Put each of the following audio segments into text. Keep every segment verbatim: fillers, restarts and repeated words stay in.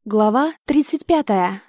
Глава тридцать пятая.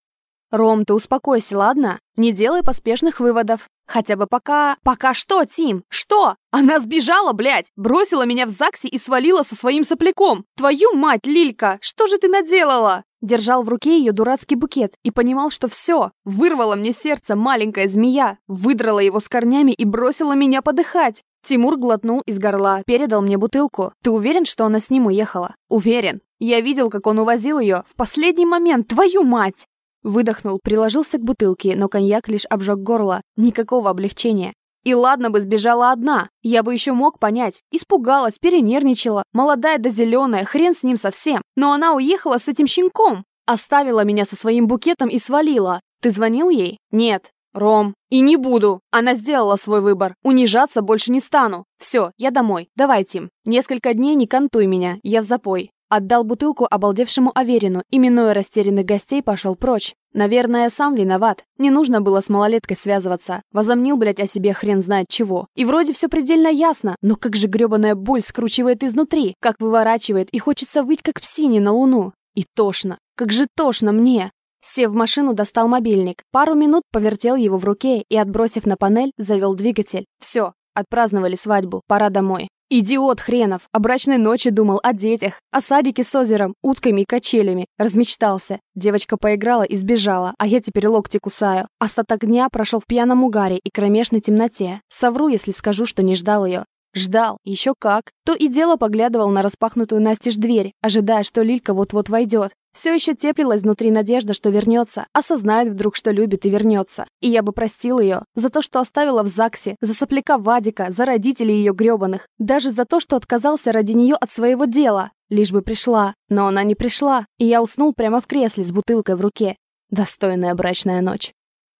«Ром, ты успокойся, ладно? Не делай поспешных выводов. Хотя бы пока... Пока что, Тим? Что? Она сбежала, блядь! Бросила меня в ЗАГСе и свалила со своим сопляком! Твою мать, Лилька! Что же ты наделала?» Держал в руке ее дурацкий букет и понимал, что все. Вырвала мне сердце маленькая змея, выдрала его с корнями и бросила меня подыхать. Тимур глотнул из горла, передал мне бутылку. «Ты уверен, что она с ним уехала?» «Уверен. Я видел, как он увозил ее в последний момент, твою мать!» Выдохнул, приложился к бутылке, но коньяк лишь обжег горло. Никакого облегчения. И ладно бы сбежала одна, я бы еще мог понять. Испугалась, перенервничала, молодая да зеленая, хрен с ним совсем. Но она уехала с этим щенком. Оставила меня со своим букетом и свалила. Ты звонил ей? Нет. Ром. И не буду. Она сделала свой выбор. Унижаться больше не стану. Все, я домой. Давай, Тим. Несколько дней не кантуй меня, я в запой. Отдал бутылку обалдевшему Аверину и, минуя растерянных гостей, пошел прочь. Наверное, сам виноват. Не нужно было с малолеткой связываться. Возомнил, блядь, о себе хрен знает чего. И вроде все предельно ясно, но как же гребаная боль скручивает изнутри, как выворачивает, и хочется выть, как псине на луну. И тошно. Как же тошно мне. Сев в машину, достал мобильник. Пару минут повертел его в руке и, отбросив на панель, завел двигатель. Все, отпраздновали свадьбу, пора домой. Идиот хренов, о брачной ночи думал, о детях, о садике с озером, утками и качелями. Размечтался. Девочка поиграла и сбежала, а я теперь локти кусаю. Остаток дня прошел в пьяном угаре и кромешной темноте. Совру, если скажу, что не ждал ее. Ждал, еще как. То и дело поглядывал на распахнутую настежь дверь, ожидая, что Лилька вот-вот войдет. Все еще теплилась внутри надежда, что вернется, осознает вдруг, что любит и вернется. И я бы простил ее за то, что оставила в ЗАГСе, за сопляка Вадика, за родителей ее гребаных, даже за то, что отказался ради нее от своего дела. Лишь бы пришла. Но она не пришла, и я уснул прямо в кресле с бутылкой в руке. Достойная брачная ночь.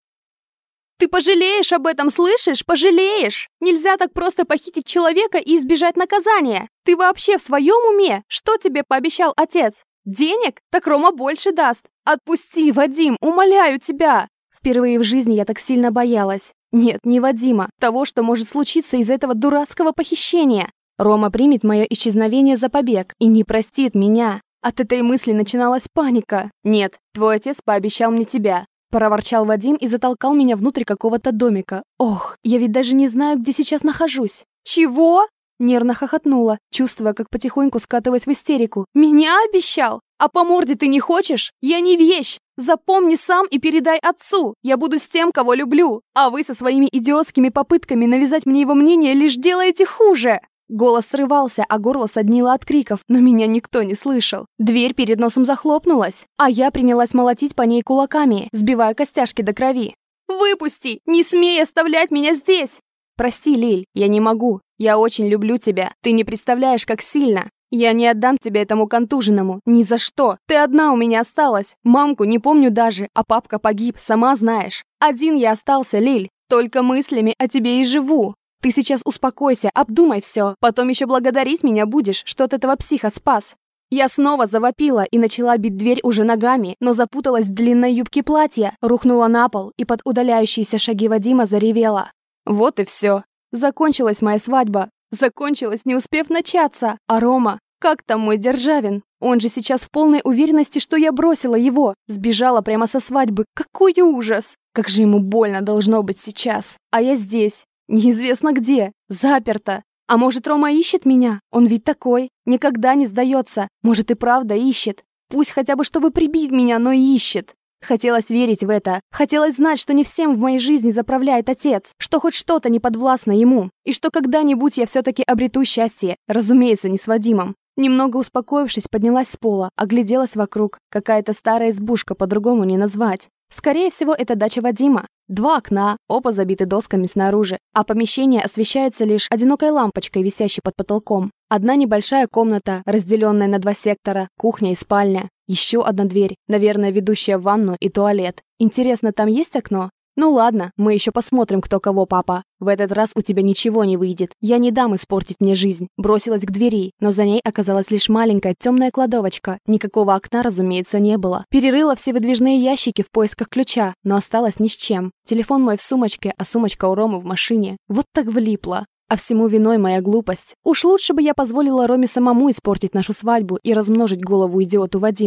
«Ты пожалеешь об этом, слышишь? Пожалеешь! Нельзя так просто похитить человека и избежать наказания! Ты вообще в своем уме? Что тебе пообещал отец? Денег? Так Рома больше даст! Отпусти, Вадим, умоляю тебя!» Впервые в жизни я так сильно боялась. Нет, не Вадима, того, что может случиться из-за этого дурацкого похищения. Рома примет мое исчезновение за побег и не простит меня. От этой мысли начиналась паника. «Нет, твой отец пообещал мне тебя». Проворчал Вадим и затолкал меня внутрь какого-то домика. Ох, я ведь даже не знаю, где сейчас нахожусь. «Чего?» Нервно хохотнула, чувствуя, как потихоньку скатываясь в истерику. «Меня обещал? А по морде ты не хочешь? Я не вещь! Запомни сам и передай отцу! Я буду с тем, кого люблю! А вы со своими идиотскими попытками навязать мне его мнение лишь делаете хуже!» Голос срывался, а горло соднило от криков, но меня никто не слышал. Дверь перед носом захлопнулась, а я принялась молотить по ней кулаками, сбивая костяшки до крови. «Выпусти! Не смей оставлять меня здесь!» «Прости, Лиль, я не могу. Я очень люблю тебя. Ты не представляешь, как сильно. Я не отдам тебя этому контуженному. Ни за что. Ты одна у меня осталась. Мамку не помню даже, а папка погиб, сама знаешь. Один я остался, Лиль. Только мыслями о тебе и живу. Ты сейчас успокойся, обдумай все. Потом еще благодарить меня будешь, что от этого психа спас». Я снова завопила и начала бить дверь уже ногами, но запуталась в длинной юбке платья, рухнула на пол и под удаляющиеся шаги Вадима заревела. Вот и все. Закончилась моя свадьба. Закончилась, не успев начаться. А Рома? Как там мой Державин? Он же сейчас в полной уверенности, что я бросила его. Сбежала прямо со свадьбы. Какой ужас! Как же ему больно должно быть сейчас. А я здесь. Неизвестно где. Заперта. А может, Рома ищет меня? Он ведь такой. Никогда не сдается. Может, и правда ищет. Пусть хотя бы, чтобы прибить меня, но ищет. Хотелось верить в это. Хотелось знать, что не всем в моей жизни заправляет отец, что хоть что-то не подвластно ему, и что когда-нибудь я все-таки обрету счастье, разумеется, не с Вадимом. Немного успокоившись, поднялась с пола, огляделась вокруг. Какая-то старая избушка, по-другому не назвать. Скорее всего, это дача Вадима. Два окна, оба забиты досками снаружи, а помещение освещается лишь одинокой лампочкой, висящей под потолком. Одна небольшая комната, разделенная на два сектора, кухня и спальня. Еще одна дверь, наверное, ведущая в ванну и туалет. Интересно, там есть окно? Ну ладно, мы еще посмотрим, кто кого, папа. В этот раз у тебя ничего не выйдет. Я не дам испортить мне жизнь. Бросилась к двери, но за ней оказалась лишь маленькая темная кладовочка. Никакого окна, разумеется, не было. Перерыла все выдвижные ящики в поисках ключа, но осталась ни с чем. Телефон мой в сумочке, а сумочка у Ромы в машине. Вот так влипла. А всему виной моя глупость. Уж лучше бы я позволила Роме самому испортить нашу свадьбу и размножить голову идиоту Вадиму.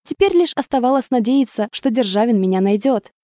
Теперь лишь оставалось надеяться, что Державин меня найдет.